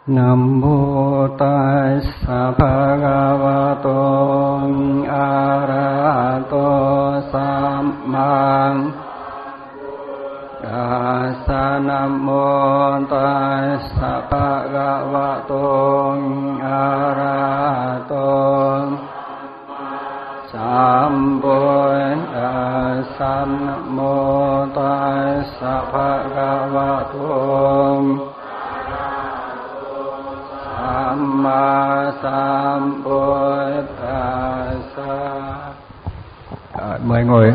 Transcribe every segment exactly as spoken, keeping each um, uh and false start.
Nam mô Tassa Bhagavato Arahato Samma Tassa. Nam mô Tassa Bhagavato Arahato Sambuddhassa. Nam mô Tassa Bhagavato Samma Sambuddhassa. À, mời ngồi.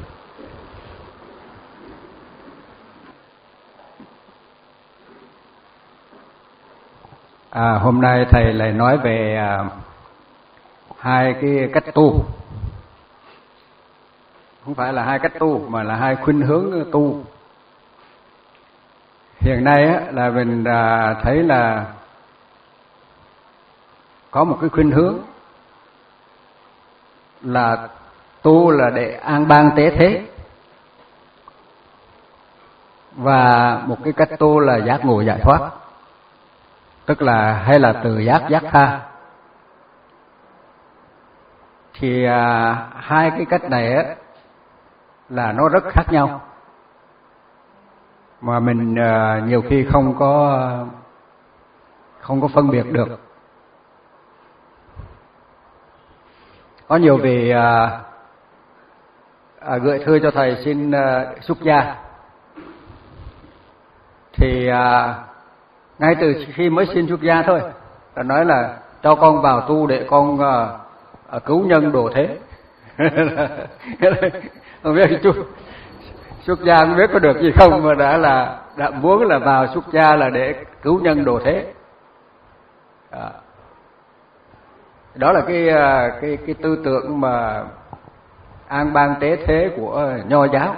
À, hôm nay thầy lại nói về à, hai cái cách tu. Không phải là hai cách tu mà là hai khuynh hướng tu. Hiện nay á, là mình à, thấy là có một cái khuynh hướng là tu là để an bang tế thế, và một cái cách tu là giác ngộ giải thoát, tức là hay là từ giác giác tha. Thì à, hai cái cách này á, là nó rất khác nhau, mà mình à, nhiều khi không có không có phân biệt được. Có nhiều vị à, à, gửi thư cho thầy xin à, xuất gia, thì à, ngay từ khi mới xin xuất gia thôi là nói là cho con vào tu để con à, à, cứu nhân độ thế. Không biết chú xuất gia không biết có được gì không, mà đã là đã muốn là vào xuất gia là để cứu nhân độ thế. À, đó là cái cái cái tư tưởng mà an bang tế thế của Nho giáo.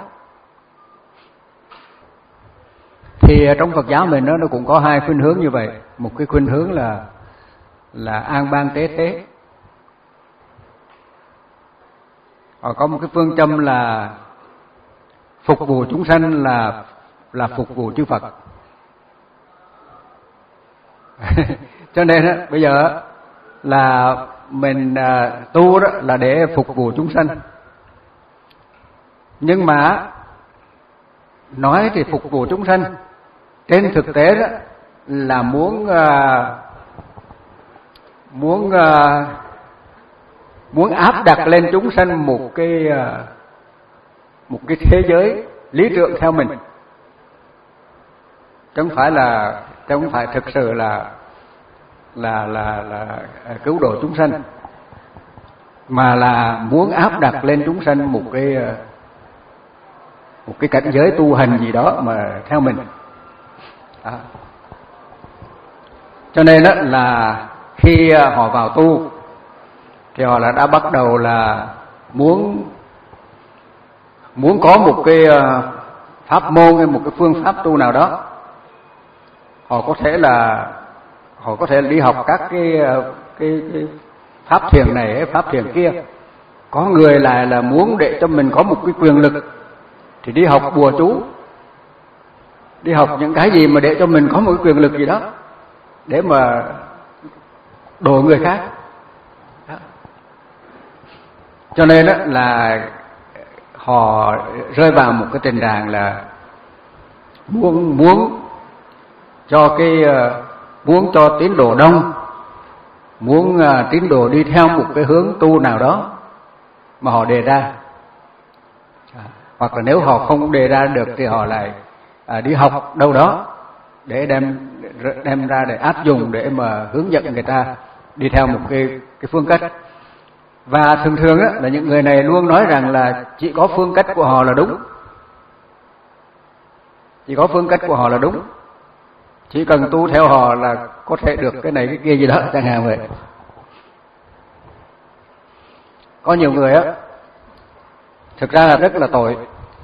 Thì trong Phật giáo mình nó nó cũng có hai khuynh hướng như vậy. Một cái khuynh hướng là là an bang tế thế, hoặc có một cái phương châm là phục vụ chúng sanh là là phục vụ chư Phật. Cho nên đó, bây giờ là mình à, tu đó là để phục vụ chúng sanh, nhưng mà nói thì phục vụ chúng sanh, trên thực tế đó là muốn à, muốn à, muốn áp đặt lên chúng sanh một cái à, một cái thế giới lý tưởng theo mình, chứ không phải là chứ không phải thực sự là là là là cứu độ chúng sanh, mà là muốn áp đặt lên chúng sanh một cái một cái cảnh giới tu hành gì đó mà theo mình. Đó. Cho nên đó là khi họ vào tu thì họ là đã bắt đầu là muốn muốn có một cái pháp môn hay một cái phương pháp tu nào đó. Họ có thể là họ có thể đi học các cái cái, cái pháp thiền này, pháp thiền kia. Có người lại là muốn để cho mình có một cái quyền lực thì đi học bùa chú, đi học những cái gì mà để cho mình có một cái quyền lực gì đó để mà độ người khác. Đó. Cho nên đó là họ rơi vào một cái tình trạng là muốn muốn cho cái muốn cho tín đồ đông, muốn tín đồ đi theo một cái hướng tu nào đó mà họ đề ra, hoặc là nếu họ không đề ra được thì họ lại à, đi học đâu đó để đem đem ra để áp dụng, để mà hướng dẫn người ta đi theo một cái cái phương cách. Và thường thường á, là những người này luôn nói rằng là chỉ có phương cách của họ là đúng, chỉ có phương cách của họ là đúng, chỉ cần tu theo họ là có thể được cái này cái kia gì đó chẳng hạn vậy. Có nhiều người á, thực ra là rất là tội.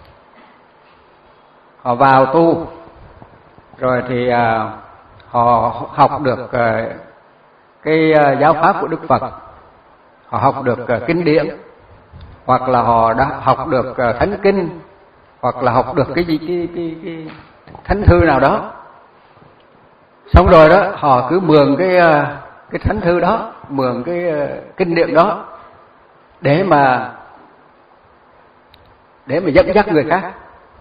Họ vào tu rồi thì à, họ học được à, cái à, giáo pháp của Đức Phật, họ học được à, kinh điển, hoặc là họ đã học được à, thánh kinh, hoặc là học được cái gì cái, cái, cái thánh thư nào đó. Xong rồi đó họ cứ mượn cái cái thánh thư đó, mượn cái kinh điển đó để mà để mà dẫn dắt người khác.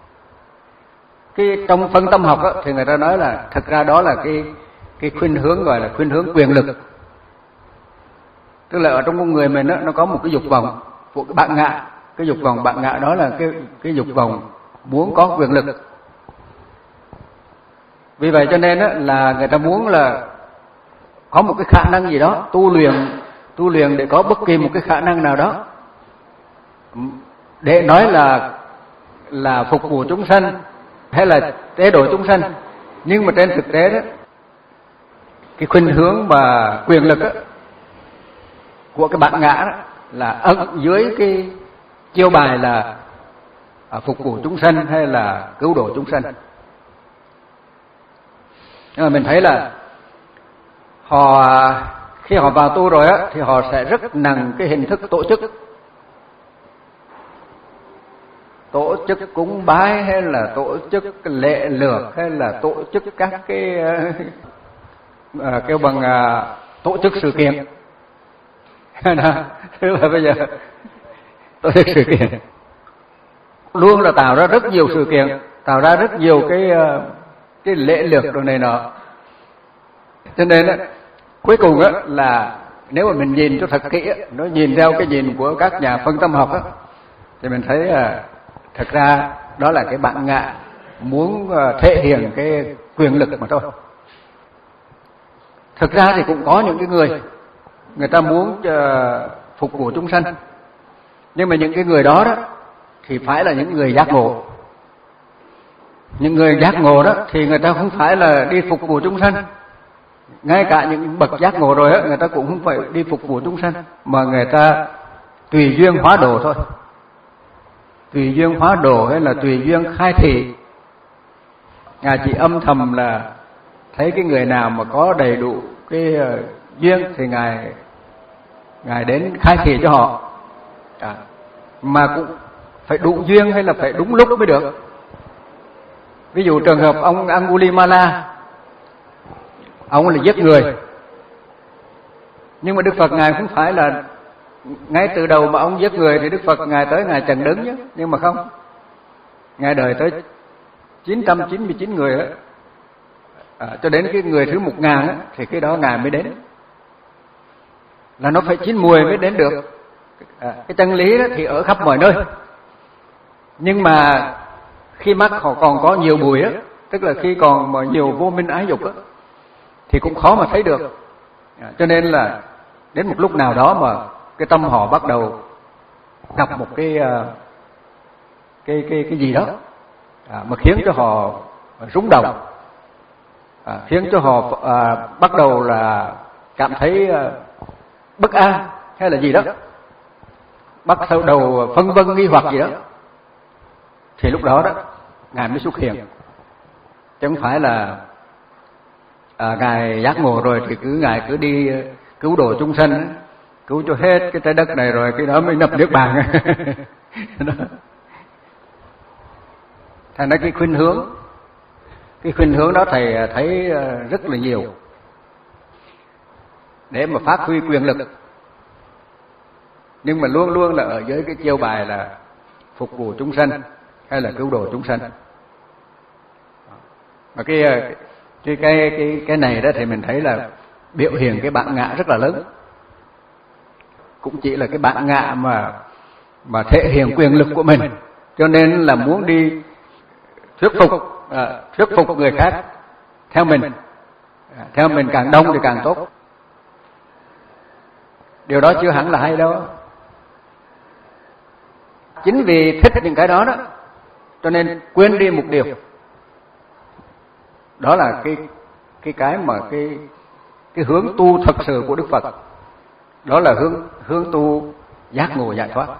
Cái trong phân tâm học đó, thì người ta nói là thực ra đó là cái cái khuynh hướng gọi là khuynh hướng quyền lực. Tức là ở trong con người mình đó, nó có một cái dục vọng của cái bạn ngạ. Cái dục vọng bạn ngạ đó là cái cái dục vọng muốn có quyền lực. Vì vậy cho nên đó, là người ta muốn là có một cái khả năng gì đó, tu luyện tu luyện để có bất kỳ một cái khả năng nào đó để nói là là phục vụ chúng sanh hay là chế độ chúng sanh. Nhưng mà trên thực tế đó, cái khuynh hướng và quyền lực đó, của cái bản ngã đó, là ẩn dưới cái chiêu bài là phục vụ chúng sanh hay là cứu độ chúng sanh. Nhưng mà mình thấy là họ khi họ vào tu rồi á, thì họ sẽ rất nặng cái hình thức tổ chức, tổ chức cúng bái hay là tổ chức lễ lược hay là tổ chức các cái uh, kêu bằng uh, tổ chức sự kiện. Tức là bây giờ tổ chức sự kiện luôn là tạo ra rất nhiều sự kiện, tạo ra rất nhiều cái uh, cái lễ lược đồ này nọ. Cho nên á, cuối cùng á là nếu mà mình nhìn cho thật kỹ á, nó nhìn theo cái nhìn của các nhà phân tâm học á, thì mình thấy à, thật ra đó là cái bản ngã muốn à, thể hiện cái quyền lực mà thôi. Thực ra thì cũng có những cái người người ta muốn à, phục vụ chúng sanh, nhưng mà những cái người đó đó thì phải là những người giác ngộ. Những người giác ngộ đó thì người ta không phải là đi phục vụ chúng sanh. Ngay cả những bậc giác ngộ rồi á, người ta cũng không phải đi phục vụ chúng sanh, mà người ta tùy duyên hóa độ thôi. Tùy duyên hóa độ hay là tùy duyên khai thị. Ngài chỉ âm thầm là thấy cái người nào mà có đầy đủ cái uh, duyên thì ngài ngài đến khai thị cho họ. À, mà cũng phải đủ duyên hay là phải đúng lúc mới được. Ví dụ trường hợp ông Angulimala, ông là giết người, nhưng mà Đức Phật ngài không phải là ngay từ đầu mà ông giết người thì Đức Phật ngài tới ngài chặn đứng chứ, nhưng mà không, ngài đợi tới chín trăm chín mươi chín người đó, à, cho đến cái người thứ một ngàn đó, thì cái đó ngài mới đến. Là nó phải chín mùi mới đến được. À, cái chân lý đó thì ở khắp mọi nơi, nhưng mà khi mắt họ còn có nhiều bụi á, tức là khi còn mà nhiều vô minh ái dục á, thì cũng khó mà thấy được. À, cho nên là đến một lúc nào đó mà cái tâm họ bắt đầu gặp một cái cái cái cái gì đó à, mà khiến cho họ rung động, à, khiến cho họ à, bắt đầu là cảm thấy à, bất an hay là gì đó, bắt đầu phân vân nghi hoặc gì đó, thì lúc đó đó ngài mới xuất hiện. Chứ không phải là à, ngài giác ngộ rồi thì cứ ngài cứ đi cứu độ chúng sanh, cứu cho hết cái trái đất này rồi cái đó mới nhập nước bàn. Thành ra cái khuynh hướng cái khuynh hướng đó thầy thấy rất là nhiều để mà phát huy quyền lực, nhưng mà luôn luôn là ở dưới cái chiêu bài là phục vụ chúng sanh hay là cứu độ chúng sanh. Mà cái cái cái cái cái này đó thì mình thấy là biểu hiện cái bản ngã rất là lớn. Cũng chỉ là cái bản ngã mà mà thể hiện quyền lực của mình, cho nên là muốn đi thuyết phục à, thuyết phục người khác theo mình, à, theo mình càng đông thì càng tốt. Điều đó chưa hẳn là hay đâu. Chính vì thích những cái đó đó, cho nên quên đi một điều. Đó là cái cái cái mà cái cái hướng tu thật sự của Đức Phật. Đó là hướng hướng tu giác ngộ giải thoát.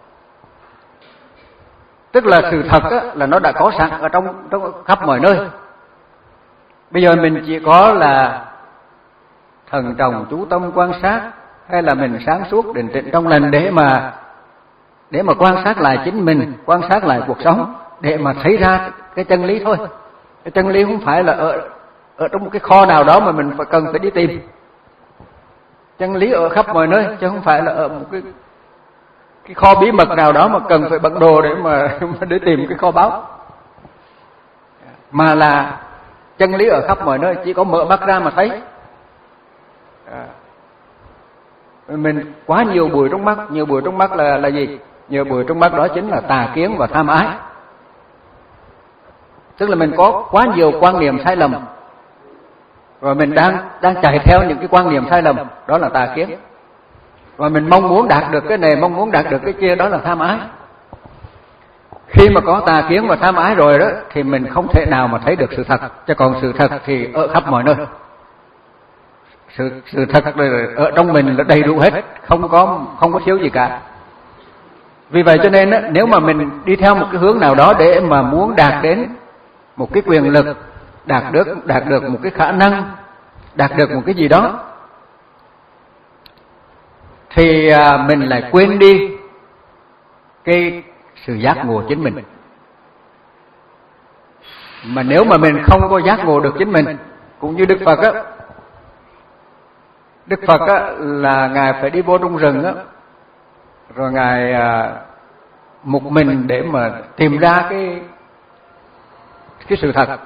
Tức là sự thật á, là nó đã có sẵn ở trong trong khắp mọi nơi. Bây giờ mình chỉ có là thần trọng chú tâm quan sát, hay là mình sáng suốt định tĩnh trong lành để mà để mà quan sát lại chính mình, quan sát lại cuộc sống, để mà thấy ra cái chân lý thôi. Cái chân lý không phải là ở ở trong một cái kho nào đó mà mình phải cần phải đi tìm. Chân lý ở khắp mọi nơi, chứ không phải là ở một cái cái kho bí mật nào đó mà cần phải bận đồ để mà để tìm cái kho báu. Mà là chân lý ở khắp mọi nơi, chỉ có mở mắt ra mà thấy. À, mình quá nhiều bụi trong mắt, nhiều bụi trong mắt là là gì? Nhiều bụi trong mắt đó chính là tà kiến và tham ái. Tức là mình có quá nhiều quan niệm sai lầm, và mình đang đang chạy theo những cái quan niệm sai lầm, đó là tà kiến. Và mình mong muốn đạt được cái này, mong muốn đạt được cái kia, đó là tham ái. Khi mà có tà kiến và tham ái rồi đó, thì mình không thể nào mà thấy được sự thật. Chứ còn sự thật thì ở khắp mọi nơi. Sự sự thật ở trong mình là đầy đủ hết, không có không có thiếu gì cả. Vì vậy cho nên đó, nếu mà mình đi theo một cái hướng nào đó để mà muốn đạt đến một cái quyền lực, đạt được đạt được một cái khả năng, đạt được một cái gì đó, thì mình lại quên đi cái sự giác ngộ chính mình. Mà nếu mà mình không có giác ngộ được chính mình, cũng như Đức Phật á, Đức Phật á là Ngài phải đi vô trong rừng á, rồi Ngài à, một mình để mà tìm ra cái cái sự thật.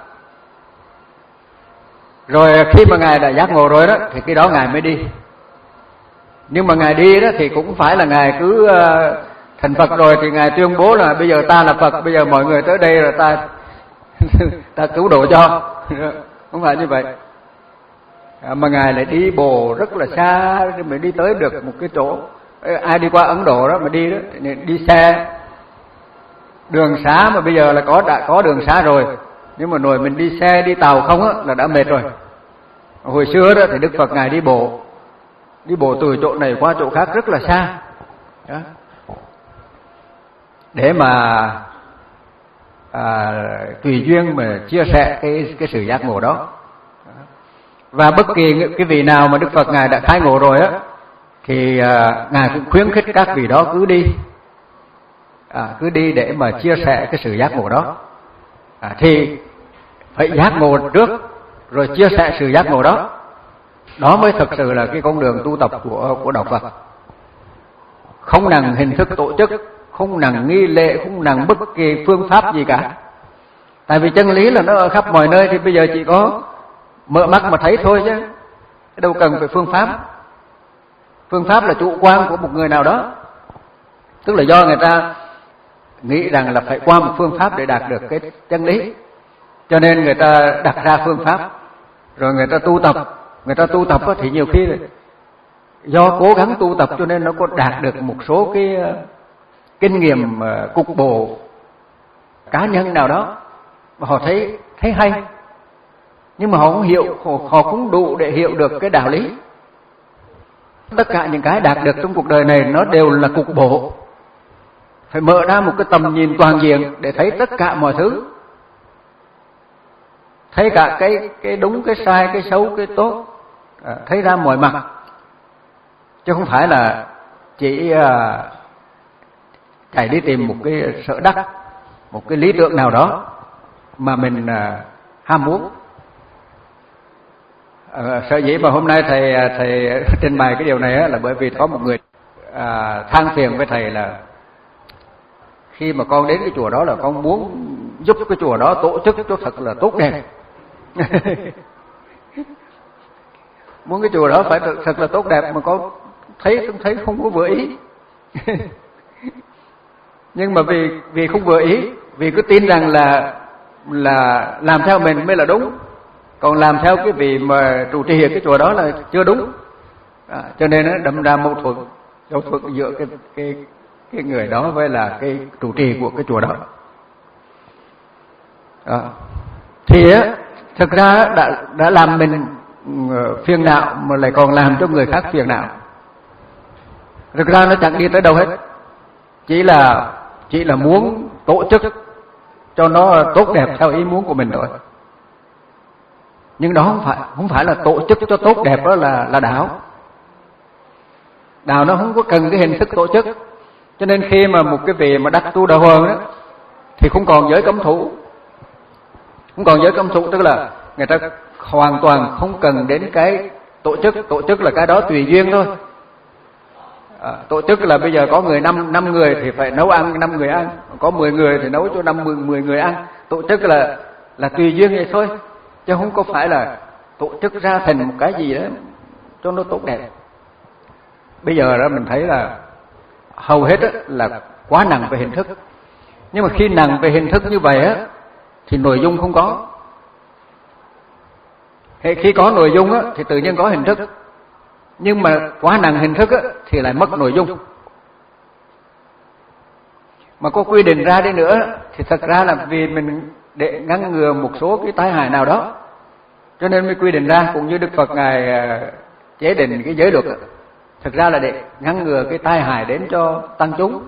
Rồi khi mà Ngài đã giác ngộ rồi đó, thì cái đó Ngài mới đi. Nhưng mà Ngài đi đó thì cũng phải là Ngài cứ uh, thành Phật rồi thì Ngài tuyên bố là bây giờ ta là Phật, bây giờ mọi người tới đây là ta ta cứu độ cho. Không phải như vậy. À, mà Ngài lại đi bộ rất là xa mới đi tới được một cái chỗ. Ai đi qua Ấn Độ đó mà đi đó, đi xe đường xá mà bây giờ là có đã có đường xá rồi, nhưng mà rồi mình đi xe đi tàu không á là đã mệt rồi. Hồi xưa đó thì Đức Phật Ngài đi bộ, đi bộ từ chỗ này qua chỗ khác rất là xa đó, để mà à, tùy duyên mà chia sẻ cái cái sự giác ngộ đó. Và bất kỳ cái vị nào mà Đức Phật Ngài đã khai ngộ rồi á, thì à, Ngài cũng khuyến khích các vị đó cứ đi, à, cứ đi để mà chia sẻ cái sự giác ngộ đó. À, thì phải giác ngộ trước, rồi chia sẻ sự giác ngộ đó. Đó mới thực sự là cái con đường tu tập của của đạo Phật. Không nặng hình thức tổ chức, không nặng nghi lễ, không nặng bất kỳ phương pháp gì cả. Tại vì chân lý là nó ở khắp mọi nơi, thì bây giờ chỉ có mở mắt mà thấy thôi chứ đâu cần phải phương pháp. Phương pháp là chủ quan của một người nào đó, tức là do người ta nghĩ rằng là phải qua một phương pháp để đạt được cái chân lý, cho nên người ta đặt ra phương pháp, rồi người ta tu tập. Người ta tu tập thì nhiều khi do cố gắng tu tập cho nên nó có đạt được một số cái kinh nghiệm cục bộ cá nhân nào đó mà họ thấy thấy hay, nhưng mà họ không hiểu, họ, họ cũng đủ để hiểu được cái đạo lý. Tất cả những cái đạt được trong cuộc đời này nó đều là cục bộ, phải mở ra một cái tầm nhìn toàn diện để thấy tất cả mọi thứ, thấy cả cái cái đúng, cái sai, cái xấu, cái tốt, à, thấy ra mọi mặt, chứ không phải là chỉ à, chạy đi tìm một cái sở đắc, một cái lý tưởng nào đó mà mình à, ham muốn. À, sở dĩ mà hôm nay thầy thầy trình bày cái điều này á, là bởi vì có một người à, than phiền với thầy là khi mà con đến cái chùa đó là con muốn giúp cái chùa đó tổ chức cho thật là tốt đẹp. Muốn cái chùa đó phải thật, thật là tốt đẹp, mà con thấy không thấy không có vừa ý. Nhưng mà vì vì không vừa ý, vì cứ tin rằng là là làm theo mình mới là đúng, còn làm theo cái vị mà trụ trì cái chùa đó là chưa đúng, à, cho nên nó đâm ra mâu thuẫn, mâu thuẫn giữa cái cái cái người đó với là cái trụ trì của cái chùa đó. À, thì á, thực ra đã đã làm mình phiền não mà lại còn làm cho người khác phiền não. Thực ra nó chẳng đi tới đâu hết, chỉ là chỉ là muốn tổ chức cho nó tốt đẹp theo ý muốn của mình thôi. Nhưng đó không phải không phải là tổ chức cho tốt đẹp, đó là là đạo. Đạo nó không có cần cái hình thức tổ chức. Cho nên khi mà một cái vị mà đắc tu đạo hoàng đó thì không còn giới cấm thủ, không còn giới cấm thủ, tức là người ta hoàn toàn không cần đến cái tổ chức. Tổ chức là cái đó tùy duyên thôi. À, tổ chức là bây giờ có người năm năm người thì phải nấu ăn năm người ăn, có mười người thì nấu cho năm mười mười người ăn. Tổ chức là là tùy duyên vậy thôi, chứ không có phải là tổ chức ra thành một cái gì đó cho nó tốt đẹp. Bây giờ đó mình thấy là hầu hết là quá nặng về hình thức. Nhưng mà khi nặng về hình thức như vậy á thì nội dung không có. Hệ khi có nội dung á thì tự nhiên có hình thức. Nhưng mà quá nặng hình thức á thì lại mất nội dung. Mà có quy định ra đi nữa thì thật ra là vì mình để ngăn ngừa một số cái tai hại nào đó, cho nên mới quy định ra. Cũng như Đức Phật Ngài chế định cái giới luật á, thực ra là để ngăn ngừa cái tai hại đến cho tăng chúng,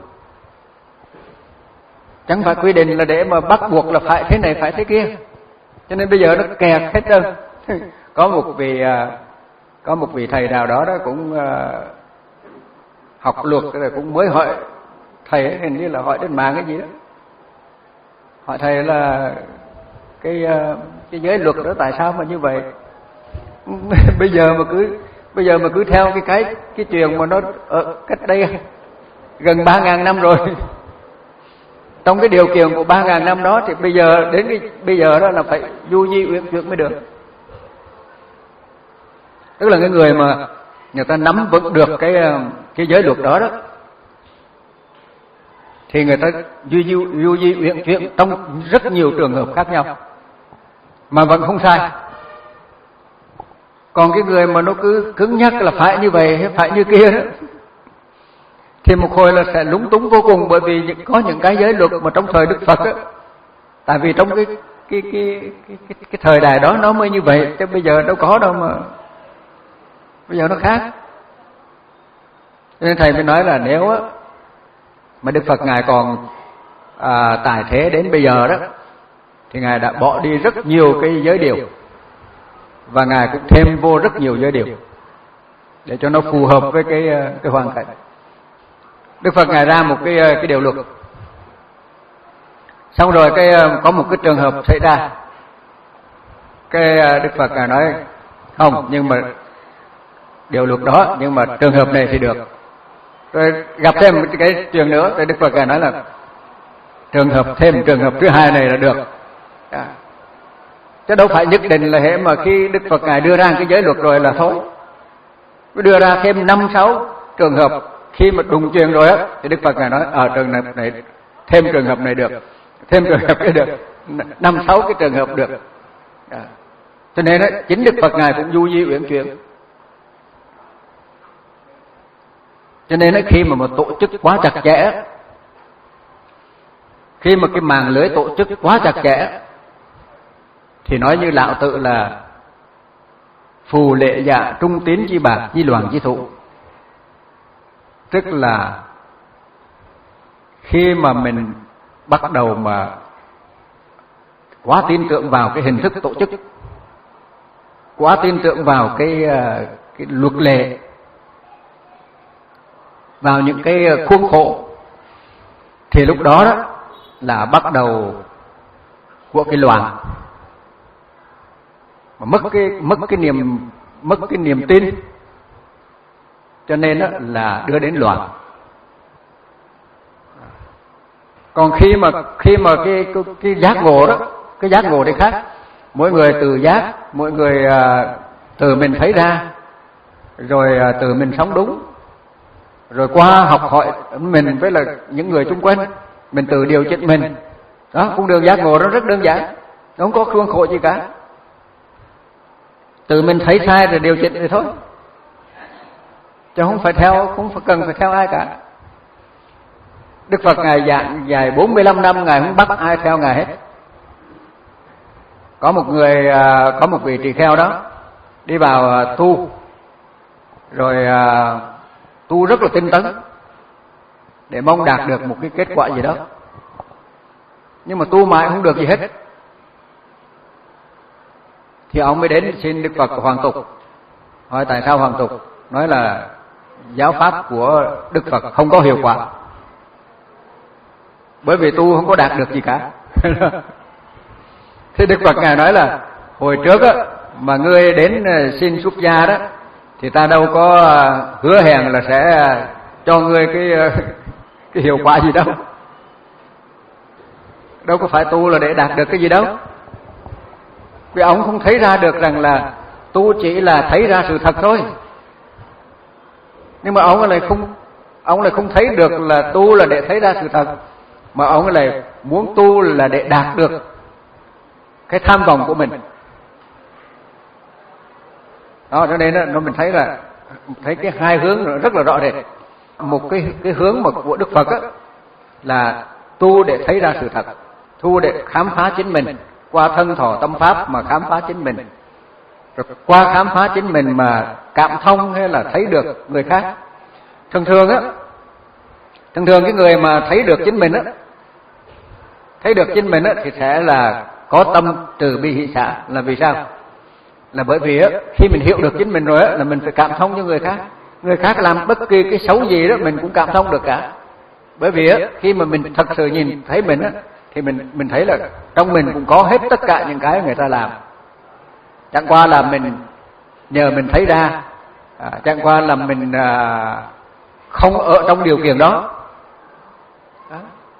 chẳng phải quy định là để mà bắt buộc là phải thế này phải thế kia. Cho nên bây giờ nó kẹt hết trơn. Có một vị có một vị thầy nào đó đó cũng học luật rồi cũng mới hỏi thầy, hình như là hỏi trên mạng cái gì đó, hỏi thầy là cái cái giới luật đó tại sao mà như vậy. bây giờ mà cứ bây giờ mà cứ theo cái cái cái chuyện mà nó ở cách đây gần ba ngàn năm rồi, trong cái điều kiện của ba ngàn năm đó thì bây giờ đến cái bây giờ đó là phải du di uyển chuyển mới được. Tức là cái người mà người ta nắm vững được cái cái giới luật đó đó thì người ta du di du di uyển chuyển trong rất nhiều trường hợp khác nhau mà vẫn không sai. Còn cái người mà nó cứ cứng nhắc là phải như vậy phải như kia đó thì một hồi là sẽ lúng túng vô cùng. Bởi vì có những cái giới luật mà trong thời Đức Phật á, tại vì trong cái cái cái cái cái, cái thời đại đó nó mới như vậy, chứ bây giờ đâu có đâu mà bây giờ nó khác. Cho nên thầy mới nói là nếu á mà Đức Phật Ngài còn à, tại thế đến bây giờ đó thì Ngài đã bỏ đi rất nhiều cái giới điều, và Ngài cũng thêm vô rất nhiều giới điều để cho nó phù hợp với cái cái hoàn cảnh. Đức Phật Ngài ra một cái cái điều luật, xong rồi cái có một cái trường hợp xảy ra, cái Đức Phật Ngài nói không, nhưng mà điều luật đó, nhưng mà trường hợp này thì được. Rồi gặp thêm một cái chuyện nữa, rồi Đức Phật Ngài nói là trường hợp thêm trường hợp thứ hai này là được. À, chứ đâu phải nhất định là hệ mà khi Đức Phật Ngài đưa ra cái giới luật rồi là thôi. Mới đưa ra thêm năm sáu trường hợp, khi mà đụng chuyện rồi á thì Đức Phật Ngài nói ở trường hợp này thêm trường hợp này được, thêm trường hợp này được, năm sáu cái trường hợp được. À, cho nên đó, chính Đức Phật Ngài cũng du di uyển chuyển. Cho nên đó, khi mà một tổ chức quá chặt chẽ, khi mà cái màng lưới tổ chức quá chặt chẽ thì nói như Lão Tự là phù lệ dạ trung tín chi bạc chi loạn chi thụ. Tức là khi mà mình bắt đầu mà quá tin tưởng vào cái hình thức tổ chức, quá tin tưởng vào cái, cái luật lệ, vào những cái khuôn khổ, thì lúc đó đó là bắt đầu của cái loạn, mà mất cái mất cái niềm mất cái niềm tin, cho nên đó là đưa đến loạn. Còn khi mà khi mà cái cái, cái giác ngộ đó, cái giác ngộ thì khác, mỗi người tự giác, mỗi người uh, từ mình thấy ra, rồi uh, từ mình sống đúng, rồi qua học hỏi mình với là những người xung quanh, mình tự điều chỉnh mình. Đó, con đường giác ngộ đó rất đơn giản, không có khuôn khổ gì cả. Tự mình thấy sai rồi điều chỉnh thì thôi, chứ không phải theo, không phải cần phải theo ai cả. Đức Phật Ngài giảng dài bốn mươi lăm năm, Ngài không bắt ai theo Ngài hết. Có một người, có một vị tỳ kheo đó đi vào tu, rồi tu rất là tinh tấn để mong đạt được một cái kết quả gì đó, nhưng mà tu mãi không được gì hết. Thì ông mới đến xin Đức Phật hoàn tục, hỏi tại sao hoàn tục. Nói là giáo pháp của Đức Phật không có hiệu quả, bởi vì tu không có đạt được gì cả. Thì Đức Phật Ngài nói là hồi trước á, mà ngươi đến xin xuất gia đó thì ta đâu có hứa hẹn là sẽ cho ngươi cái cái hiệu quả gì đâu. Đâu có phải tu là để đạt được cái gì đâu. Vì ông không thấy ra được rằng là tu chỉ là thấy ra sự thật thôi. Nhưng mà ông lại không ông lại không thấy được là tu là để thấy ra sự thật, mà ông lại muốn tu là để đạt được cái tham vọng của mình. Đó, cho nên nó mình thấy là thấy cái hai hướng rất là rõ rệt. Một cái cái hướng mà của Đức Phật á, là tu để thấy ra sự thật, tu để khám phá chính mình, qua thân thọ tâm pháp mà khám phá chính mình, rồi qua khám phá chính mình mà cảm thông hay là thấy được người khác. Thường thường á, thường thường cái người mà thấy được chính mình á, thấy được chính mình á thì sẽ là có tâm từ bi hỷ xả. Là vì sao? Là bởi vì á, khi mình hiểu được chính mình rồi á, là mình phải cảm thông cho người khác. Người khác làm bất kỳ cái xấu gì đó mình cũng cảm thông được cả. Bởi vì á, khi mà mình thật sự nhìn thấy mình á, thì mình mình thấy là trong mình cũng có hết tất cả những cái người ta làm. Chẳng qua là mình nhờ mình thấy ra, à, chẳng qua là mình à, không ở trong điều kiện đó. Đó.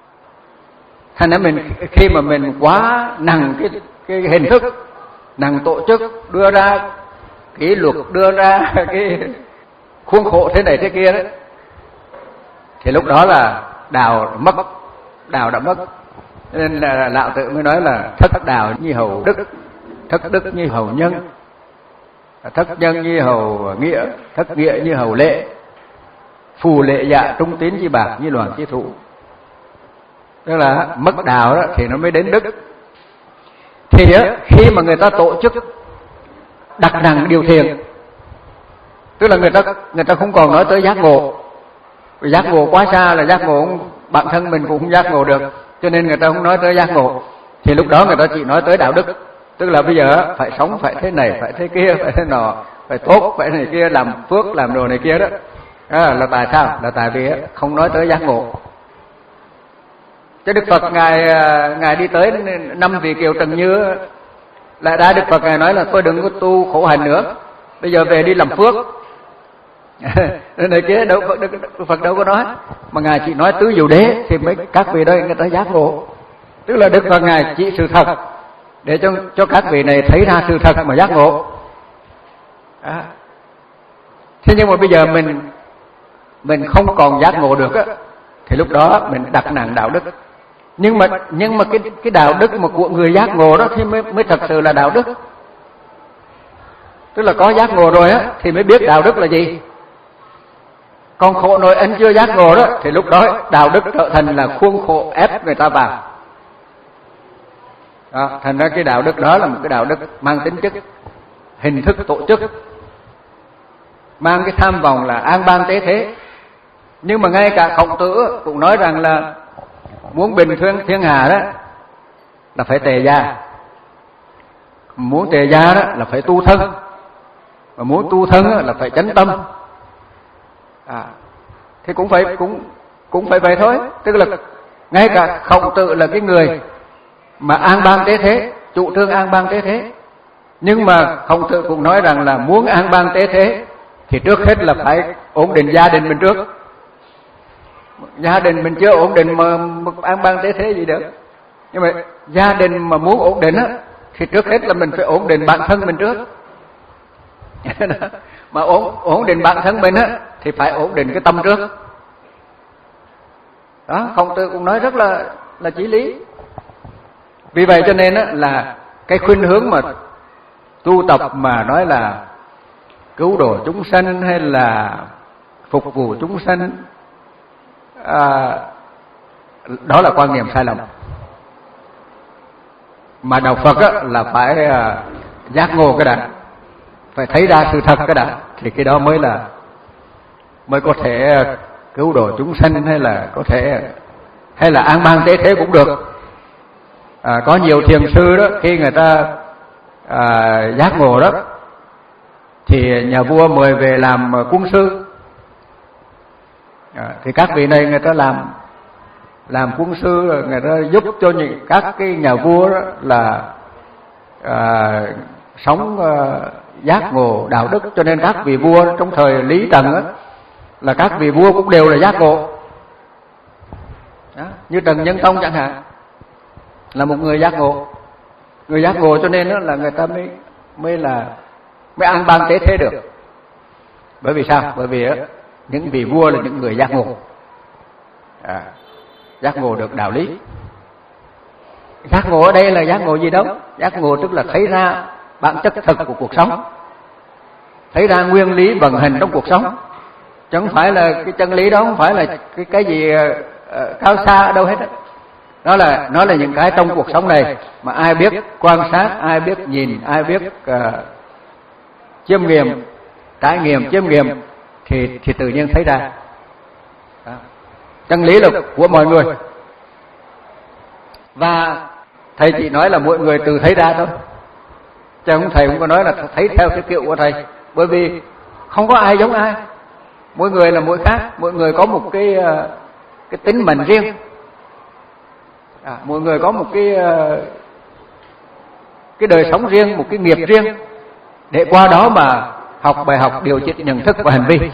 Thành ra mình khi mà mình quá nặng cái cái hình thức, nặng tổ chức, đưa ra kỷ luật, đưa ra cái khuôn khổ thế này thế kia đấy, thì lúc đó là đạo mất, đạo đã mất. Nên là Lão Tử mới nói là thất đạo như hầu đức, thất đức như hầu nhân, thất nhân như hầu nghĩa, thất nghĩa như hầu lễ, phù lệ dạ trung tín chi bạc như loạn chi thủ. Tức là mất đạo đó thì nó mới đến đức. Thì á, khi mà người ta tổ chức đặt nặng điều thiền, tức là người ta người ta không còn nói tới giác ngộ. Vì giác ngộ quá xa, là giác ngộ bản thân mình cũng không giác ngộ được, cho nên người ta không nói tới giác ngộ. Thì lúc đó người ta chỉ nói tới đạo đức. Tức là bây giờ phải sống phải thế này, phải thế kia, phải thế nọ, phải tốt, phải thế này kia, làm phước, làm đồ này kia đó. À, là tại sao? Là tại vì không nói tới giác ngộ. Chứ Đức Phật ngài ngài đi tới năm vị Kiều Trần Như, lại ra Đức Phật ngài nói là tôi đừng có tu khổ hạnh nữa, bây giờ về đi làm phước. Này kia đâu Đức Phật đâu có nói, mà ngài chỉ nói tứ diệu đế thì mấy các vị đây người ta giác ngộ. Tức là Đức Phật ngài chỉ sự thật để cho cho các vị này thấy ra sự thật mà giác ngộ. À. Thế nhưng mà bây giờ mình mình không còn giác ngộ được á, thì lúc đó mình đặt nặng đạo đức. Nhưng mà nhưng mà cái cái đạo đức mà của người giác ngộ đó thì mới mới thật sự là đạo đức. Tức là có giác ngộ rồi á thì mới biết đạo đức là gì. Còn khổ nội anh chưa giác ngộ đó thì lúc đó đạo đức trở thành là khuôn khổ ép người ta vào. Đó, thành ra cái đạo đức đó là một cái đạo đức mang tính chất hình thức tổ chức, mang cái tham vọng là an bang tế thế. Nhưng mà ngay cả Khổng Tử cũng nói rằng là muốn bình thường thiên hạ đó là phải tề gia, muốn tề gia đó là phải tu thân, và muốn tu thân là phải chánh tâm. À, thì cũng phải cũng cũng phải vậy thôi. Tức là ngay cả Khổng Tử là cái người mà an bang tế thế, chủ trương an bang tế thế, nhưng mà Khổng Tử cũng nói rằng là muốn an bang tế thế thì trước hết là phải ổn định gia đình mình trước. Gia đình mình chưa ổn định mà an bang tế thế gì được. Nhưng mà gia đình mà muốn ổn định á thì trước hết là mình phải ổn định bản thân mình trước. Mà ổn ổn định bản thân mình á thì phải ổn định cái tâm trước. Đó, Khổng Tử cũng nói rất là là chí lý. Vì vậy cho nên á là cái khuynh hướng mà tu tập mà nói là cứu độ chúng sanh hay là phục vụ chúng sanh, à, đó là quan niệm sai lầm. Mà đạo Phật á, là phải à, giác ngộ cái đã, phải thấy ra sự thật cái đã, thì cái đó mới là mới có thể cứu độ chúng sanh hay là có thể hay là an bang tế thế cũng được. À, có nhiều thiền sư đó khi người ta à, giác ngộ đó thì nhà vua mời về làm quân sư. À, thì các vị này người ta làm làm quân sư, người ta giúp cho những các cái nhà vua đó là à, sống uh, giác ngộ đạo đức, cho nên các vị vua trong thời Lý Trần á, là các vị vua cũng đều là giác ngộ. Đó, như Trần Nhân Tông chẳng hạn là một người giác ngộ, người giác ngộ cho nên đó là người ta mới mới là mới an bang tế thế được. Bởi vì sao? Bởi vì đó, những vị vua là những người giác ngộ, à, giác ngộ được đạo lý. Giác ngộ ở đây là giác ngộ gì đâu? Giác ngộ tức là thấy ra bản chất thật của cuộc sống, thấy ra nguyên lý vận hành trong cuộc sống, chứ không phải là cái chân lý đó không phải là cái cái gì uh, cao xa ở đâu hết đó. Nó là nó là những cái trong cuộc sống này mà ai biết quan sát, ai biết nhìn, ai biết uh, chiêm nghiệm, trải nghiệm chiêm nghiệm thì thì tự nhiên thấy ra. Đó. Chân lý là của mọi người, và thầy chỉ nói là mỗi người tự thấy ra thôi, chứ không, thầy không có nói là thấy theo cái kiểu của thầy, bởi vì không có ai giống ai, mỗi người là mỗi khác, mỗi người có một cái cái tính mệnh riêng, à, mỗi người có một cái cái đời sống riêng, một cái nghiệp riêng, để qua đó mà học bài học điều chỉnh nhận thức và hành vi.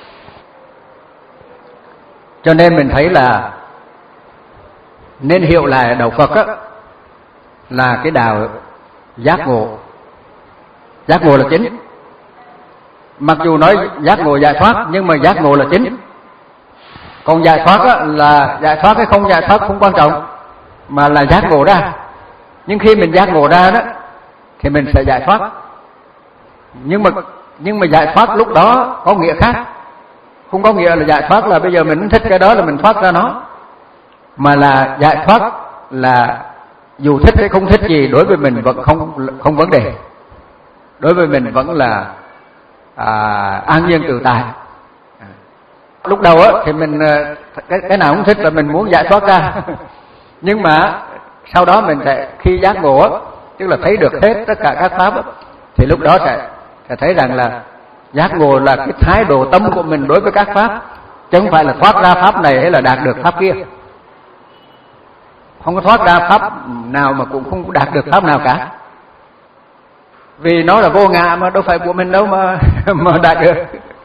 Cho nên mình thấy là nên hiểu lại đạo Phật á, là cái đạo giác ngộ. Giác ngộ là chính. Mặc dù nói giác ngộ giải thoát, nhưng mà giác ngộ là chính. Còn giải thoát á, là giải thoát hay không giải thoát không quan trọng, mà là giác ngộ ra. Nhưng khi mình giác ngộ ra đó thì mình sẽ giải thoát. Nhưng mà nhưng mà giải thoát lúc đó có nghĩa khác. Không có nghĩa là giải thoát là bây giờ mình thích cái đó là mình thoát ra nó, mà là giải thoát là dù thích hay không thích gì đối với mình vẫn không không vấn đề, đối với mình vẫn là à, an nhiên tự tại. Lúc đầu á thì mình cái cái nào không thích là mình muốn giải thoát ra, nhưng mà sau đó mình sẽ khi giác ngộ á, tức là thấy được hết tất cả các pháp á, thì lúc đó sẽ sẽ thấy rằng là giác ngộ là cái thái độ tâm của mình đối với các pháp, chứ không phải là thoát ra pháp này hay là đạt được pháp kia. Không có thoát ra pháp nào mà cũng không đạt được pháp nào cả, vì nó là vô ngã mà đâu phải của mình đâu mà mà đạt được.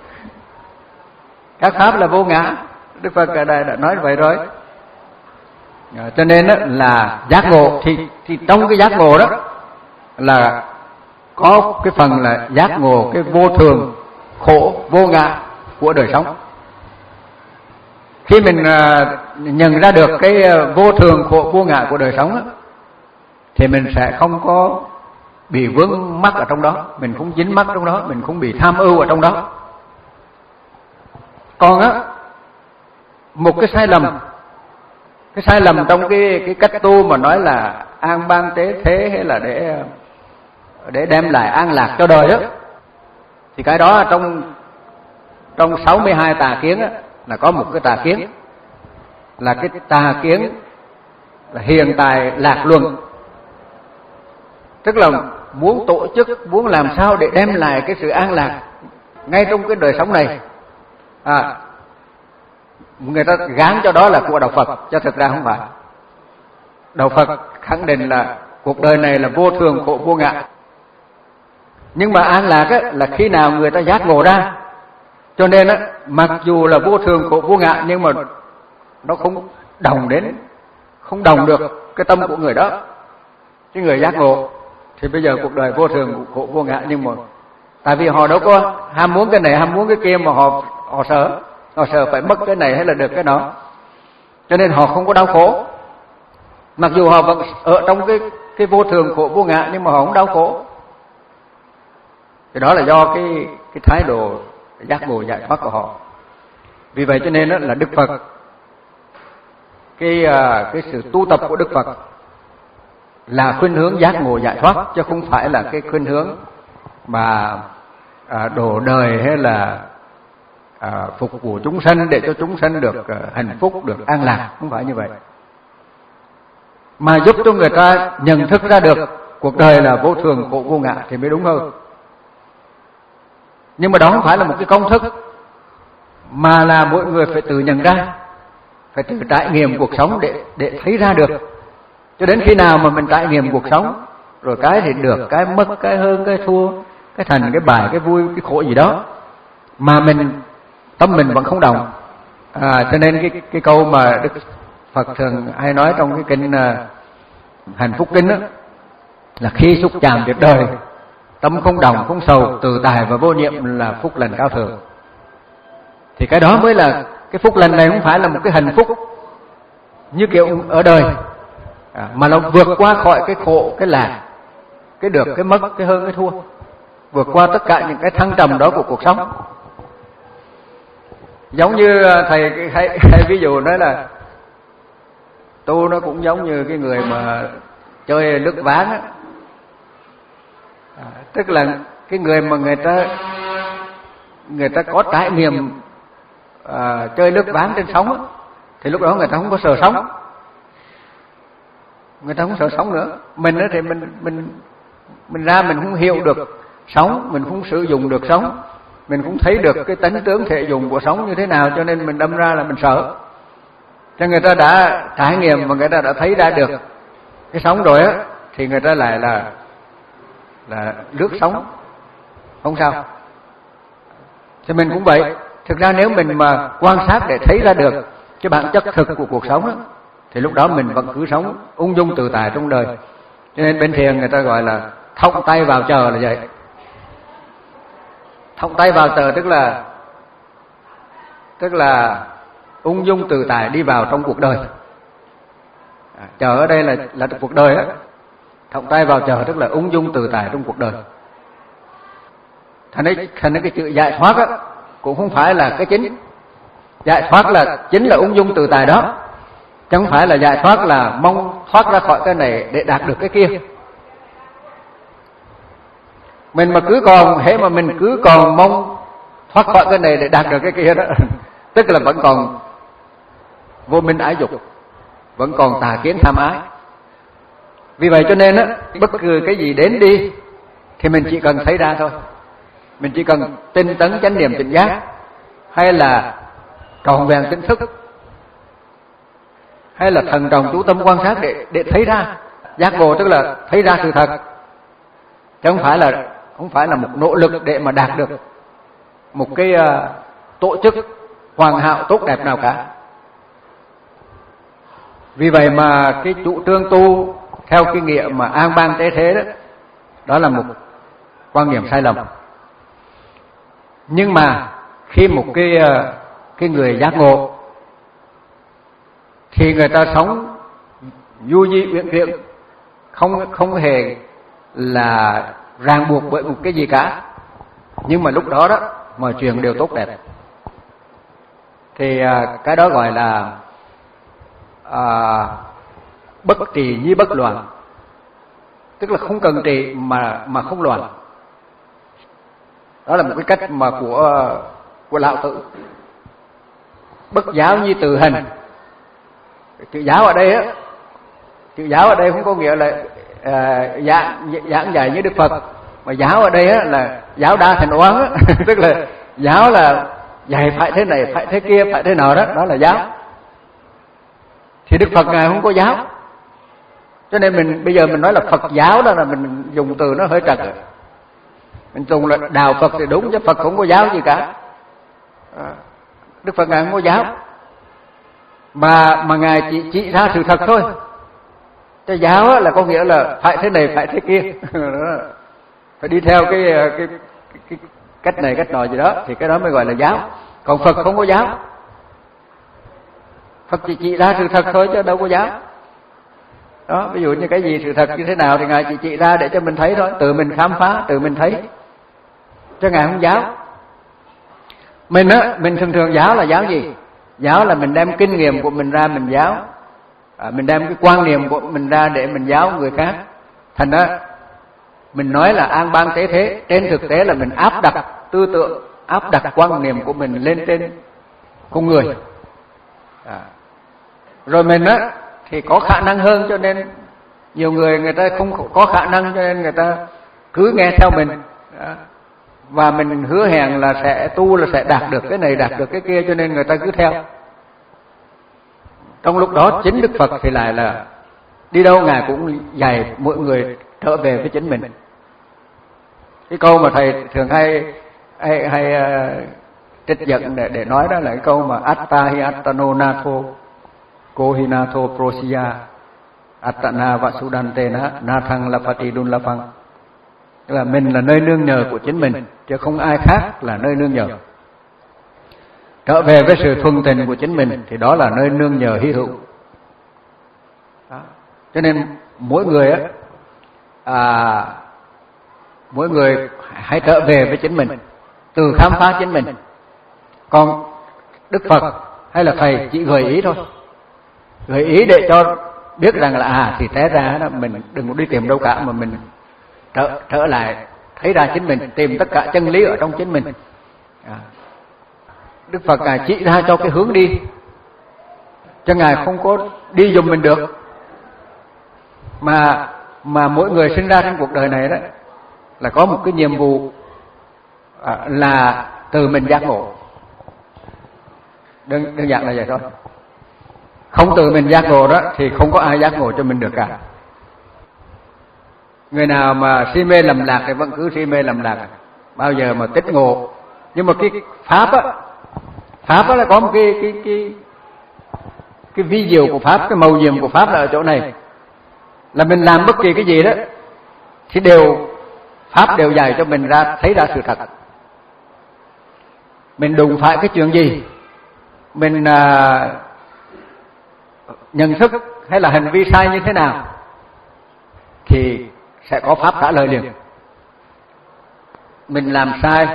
Các pháp là vô ngã, Đức Phật cả đời đã nói vậy rồi. Cho nên đó là giác ngộ thì thì trong cái giác ngộ đó là có cái phần là giác ngộ cái vô thường, khổ, vô ngã của đời sống. Khi mình nhận ra được cái vô thường, khổ, vô ngã của đời sống đó, thì mình sẽ không có bị vướng mắc ở trong đó, mình không dính mắc trong đó, mình không bị tham ưu ở trong đó. Còn á, một cái sai lầm, cái sai lầm trong cái cái cách tu mà nói là an bang tế thế hay là để để đem lại an lạc cho đời đó, thì cái đó trong trong sáu mươi hai tà kiến á, là có một cái tà kiến là cái tà kiến là hiện tại lạc luận, tức là muốn tổ chức, muốn làm sao để đem lại cái sự an lạc ngay trong cái đời sống này. À, người ta gán cho đó là của đạo Phật, chứ thực ra không phải. Đạo Phật khẳng định là cuộc đời này là vô thường, khổ, vô ngã. Nhưng mà an lạc á, là khi nào người ta giác ngộ ra. Cho nên á, mặc dù là vô thường, khổ, vô ngã, nhưng mà nó không đồng đến, không đồng được cái tâm của người đó. Cái người giác ngộ thì bây giờ cuộc đời vô thường, khổ, vô ngã, nhưng mà tại vì họ đâu có ham muốn cái này, ham muốn cái kia, mà họ họ sợ, họ sợ phải mất cái này hay là được cái đó, cho nên họ không có đau khổ. Mặc dù họ vẫn ở trong cái cái vô thường, khổ, vô ngã, nhưng mà họ không đau khổ. Thì đó là do cái cái thái độ giác ngộ giải thoát của họ. Vì vậy cho nên đó là Đức Phật, cái cái sự tu tập của Đức Phật là khuynh hướng giác ngộ giải thoát, chứ không phải là cái khuynh hướng mà à, đổ đời hay là à, phục vụ chúng sanh để cho chúng sanh được à, hạnh phúc, được an lạc, không phải như vậy. Mà giúp cho người ta nhận thức ra được cuộc đời là vô thường, khổ, vô ngã thì mới đúng hơn. Nhưng mà đó không phải là một cái công thức, mà là mỗi người phải tự nhận ra, phải tự trải nghiệm cuộc sống để để thấy ra được. Cho đến khi nào mà mình trải nghiệm cuộc sống, rồi cái thì được, cái mất, cái hơn, cái thua, cái thành, cái bài, cái vui, cái khổ gì đó, mà mình tâm mình vẫn không đồng. À, cho nên cái cái câu mà Đức Phật thường hay nói trong cái kinh uh, Hạnh Phúc Kinh đó, là khi xúc chạm việc đời, tâm không đồng, không sầu, tự tại và vô nhiệm là phúc lành cao thượng. Thì cái đó mới là cái phúc lành này, không phải là một cái hạnh phúc như kiểu ở đời, à, mà nó vượt qua khỏi cái khổ, cái lạc, cái được, cái mất, cái hơn, cái thua, vượt qua tất cả những cái thăng trầm đó của cuộc sống. Giống như thầy hay, hay ví dụ nói là tu nó cũng giống như cái người mà chơi lướt ván á, à, tức là cái người mà người ta người ta có trải nghiệm à, chơi lướt ván trên sóng á, thì lúc đó người ta không có sợ sóng, người ta không sợ sóng nữa. Mình á thì mình mình mình ra mình không hiểu được sóng, mình không sử dụng được sóng, mình cũng thấy được cái tánh tướng thể dụng của sóng như thế nào, cho nên mình đâm ra là mình sợ. Cho người ta đã trải nghiệm và người ta đã thấy ra được cái sóng rồi á, thì người ta lại là là lướt sóng không sao. Thì mình cũng vậy. Thực ra nếu mình mà quan sát để thấy ra được cái bản chất thực của cuộc sống á, thì lúc đó mình vẫn cứ sống ung dung tự tại trong đời. Cho nên bên thiền người ta gọi là thong tay vào chờ là vậy. Thong tay vào chờ tức là tức là ung dung tự tại đi vào trong cuộc đời. À, chờ ở đây là là cuộc đời á. Thong tay vào chờ tức là ung dung tự tại trong cuộc đời. Thành ấy, thành ấy cái chữ giải thoát á cũng không phải là cái chính. Giải thoát là chính là ung dung tự tại đó, chứ không phải là giải thoát là mong thoát ra khỏi cái này để đạt được cái kia. Mình mà cứ còn hễ mà mình cứ còn mong thoát khỏi cái này để đạt được cái kia đó, tức là vẫn còn vô minh ái dục, vẫn còn tà kiến tham ái. Vì vậy cho nên á, bất cứ cái gì đến đi thì mình chỉ cần thấy ra thôi. Mình chỉ cần tinh tấn chánh niệm tỉnh giác, hay là trọn vẹn tỉnh thức, hay là thần trọng chú tâm quan sát để để thấy ra. Giác ngộ tức là thấy ra sự thật, chứ không phải là không phải là một nỗ lực để mà đạt được một cái uh, tổ chức hoàn hảo tốt đẹp nào cả. Vì vậy mà cái chủ trương tu theo cái nghĩa mà an bang tế thế đó, đó là một quan niệm sai lầm. Nhưng mà khi một cái uh, cái người giác ngộ thì người ta sống du di uyển chuyển, không không hề là ràng buộc bởi một cái gì cả. Nhưng mà lúc đó đó mọi chuyện đều tốt đẹp. Thì à, cái đó gọi là à, bất trì nhi bất loạn, tức là không cần trì mà mà không loạn. Đó là một cái cách mà của của Lão Tử. Bất giáo nhi tự hành. Chữ giáo ở đây á, chữ giáo ở đây không có nghĩa là à, giảng giảng dạy như Đức Phật, mà giáo ở đây á là giáo đa thành oán á, tức là giáo là dạy phải thế này, phải thế kia, phải thế nào đó, đó là giáo. Thì Đức Phật ngài không có giáo, cho nên mình bây giờ mình nói là Phật giáo đó là mình dùng từ nó hơi trật. Mình dùng là đạo Phật thì đúng, chứ Phật không có giáo gì cả. À, Đức Phật ngài không có giáo, mà mà ngài chỉ chỉ ra sự thật thôi. Cái giáo là có nghĩa là phải thế này, phải thế kia, phải đi theo cái cái, cái cái cách này cách nọ gì đó, thì cái đó mới gọi là giáo. Còn Phật không có giáo, Phật chỉ chỉ ra sự thật thôi chứ đâu có giáo. Đó, ví dụ như cái gì sự thật như thế nào thì ngài chỉ chỉ ra để cho mình thấy thôi, tự mình khám phá, tự mình thấy, chứ ngài không giáo. Mình á, mình thường thường giáo là giáo gì? Giáo là mình đem kinh nghiệm của mình ra mình giáo, à, mình đem cái quan niệm của mình ra để mình giáo người khác. Thành ra mình nói là an bang tế thế, trên thực tế là mình áp đặt tư tưởng, áp đặt quan niệm của mình lên trên con người. À, rồi mình á thì có khả năng hơn, cho nên nhiều người người ta không có khả năng, cho nên người ta cứ nghe theo mình. À, và mình hứa hẹn là sẽ tu là sẽ đạt được cái này, đạt được cái kia, cho nên người ta cứ theo. Trong lúc đó chính Đức Phật thì lại là đi đâu ngài cũng dạy mọi người trở về với chính mình. Cái câu mà thầy thường hay hay, hay uh, trích dẫn để để nói đó là cái câu mà atta hi attano natho ko hi natho prosya attana vasudantena nathang lapati dun lapang. Tức là mình là nơi nương nhờ của chính mình, chứ không ai khác là nơi nương nhờ. Trở về với sự thuần tình của chính mình thì đó là nơi nương nhờ hy hữu. Đó. Cho nên mỗi người á, à, mỗi người hãy trở về với chính mình, từ khám phá chính mình. Còn Đức Phật hay là thầy chỉ gợi ý thôi, gợi ý để cho biết rằng là à thì té ra đó mình đừng có đi tìm đâu cả, mà mình trở trở lại thấy ra chính mình, tìm tất cả chân lý ở trong chính mình. À. Đức Phật Ngài chỉ ra cho cái hướng đi, cho Ngài không có đi giùm mình được. Mà mà mỗi người sinh ra trong cuộc đời này đó là có một cái nhiệm vụ à, là từ mình giác ngộ. Đơn, đơn giản là vậy thôi. Không từ mình giác ngộ đó thì không có ai giác ngộ cho mình được cả. Người nào mà si mê lầm lạc thì vẫn cứ si mê lầm lạc, bao giờ mà tích ngộ. Nhưng mà cái pháp á, pháp á là có một cái cái cái cái vi diệu của pháp, cái màu nhiệm của pháp là ở chỗ này, là mình làm bất kỳ cái gì đó thì đều pháp đều dạy cho mình ra thấy ra sự thật. Mình đụng phải cái chuyện gì, mình à, nhận thức hay là hành vi sai như thế nào thì sẽ có pháp trả lời liền. Mình làm sai,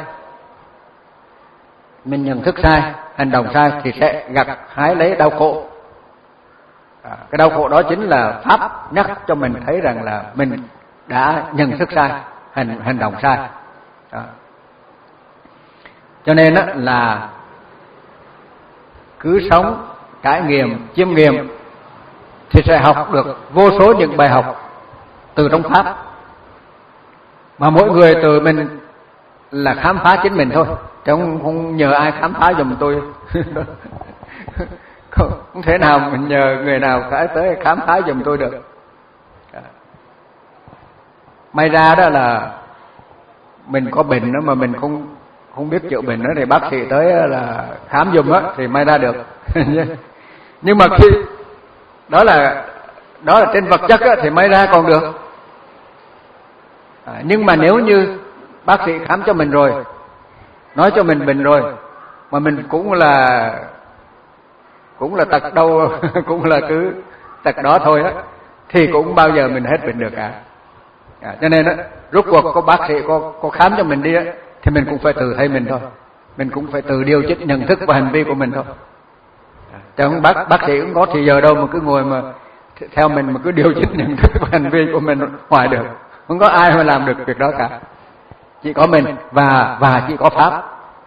mình nhận thức sai, hành động sai thì sẽ gặt hái lấy đau khổ. À, cái đau khổ đó chính là pháp nhắc cho mình thấy rằng là mình đã nhận thức sai, hành hành động sai. Đó. Cho nên đó là cứ sống, trải nghiệm, chiêm nghiệm thì sẽ học được vô số những bài học từ trong pháp. Mà mỗi người từ mình là khám phá chính mình thôi, chứ không, không nhờ ai khám phá giùm tôi. không, không thể nào mình nhờ người nào phải tới khám phá giùm tôi được. May ra đó là mình có bệnh đó mà mình không không biết chữa bệnh đó thì bác sĩ tới là khám giùm á thì may ra được. Nhưng mà khi đó là đó là trên vật chất á, thì may ra còn được. À, nhưng mà nếu như bác sĩ khám cho mình rồi, nói cho mình bệnh rồi, mà mình cũng là cũng là tật đâu, cũng là cứ tật đó thôi á, thì cũng bao giờ mình hết bệnh được cả. À, cho nên á, rốt cuộc có bác sĩ có có khám cho mình đi á, thì mình cũng phải tự thấy mình thôi, mình cũng phải tự điều chỉnh nhận thức và hành vi của mình thôi. À, chứ không bác bác sĩ cũng có thì giờ đâu mà cứ ngồi mà theo mình mà cứ điều chỉnh nhận thức và hành vi của mình hoài được. Không có ai mà làm được việc đó cả, chỉ có mình và và chỉ có pháp.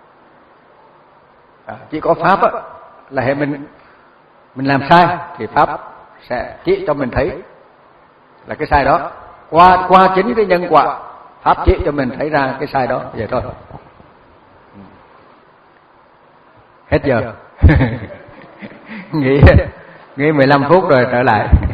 À, chỉ có pháp á, là hệ mình mình làm sai thì pháp sẽ chỉ cho mình thấy là cái sai đó, qua qua chính cái nhân quả pháp chỉ cho mình thấy ra cái sai đó, vậy thôi. Hết giờ. nghỉ nghỉ mười lăm phút rồi trở lại.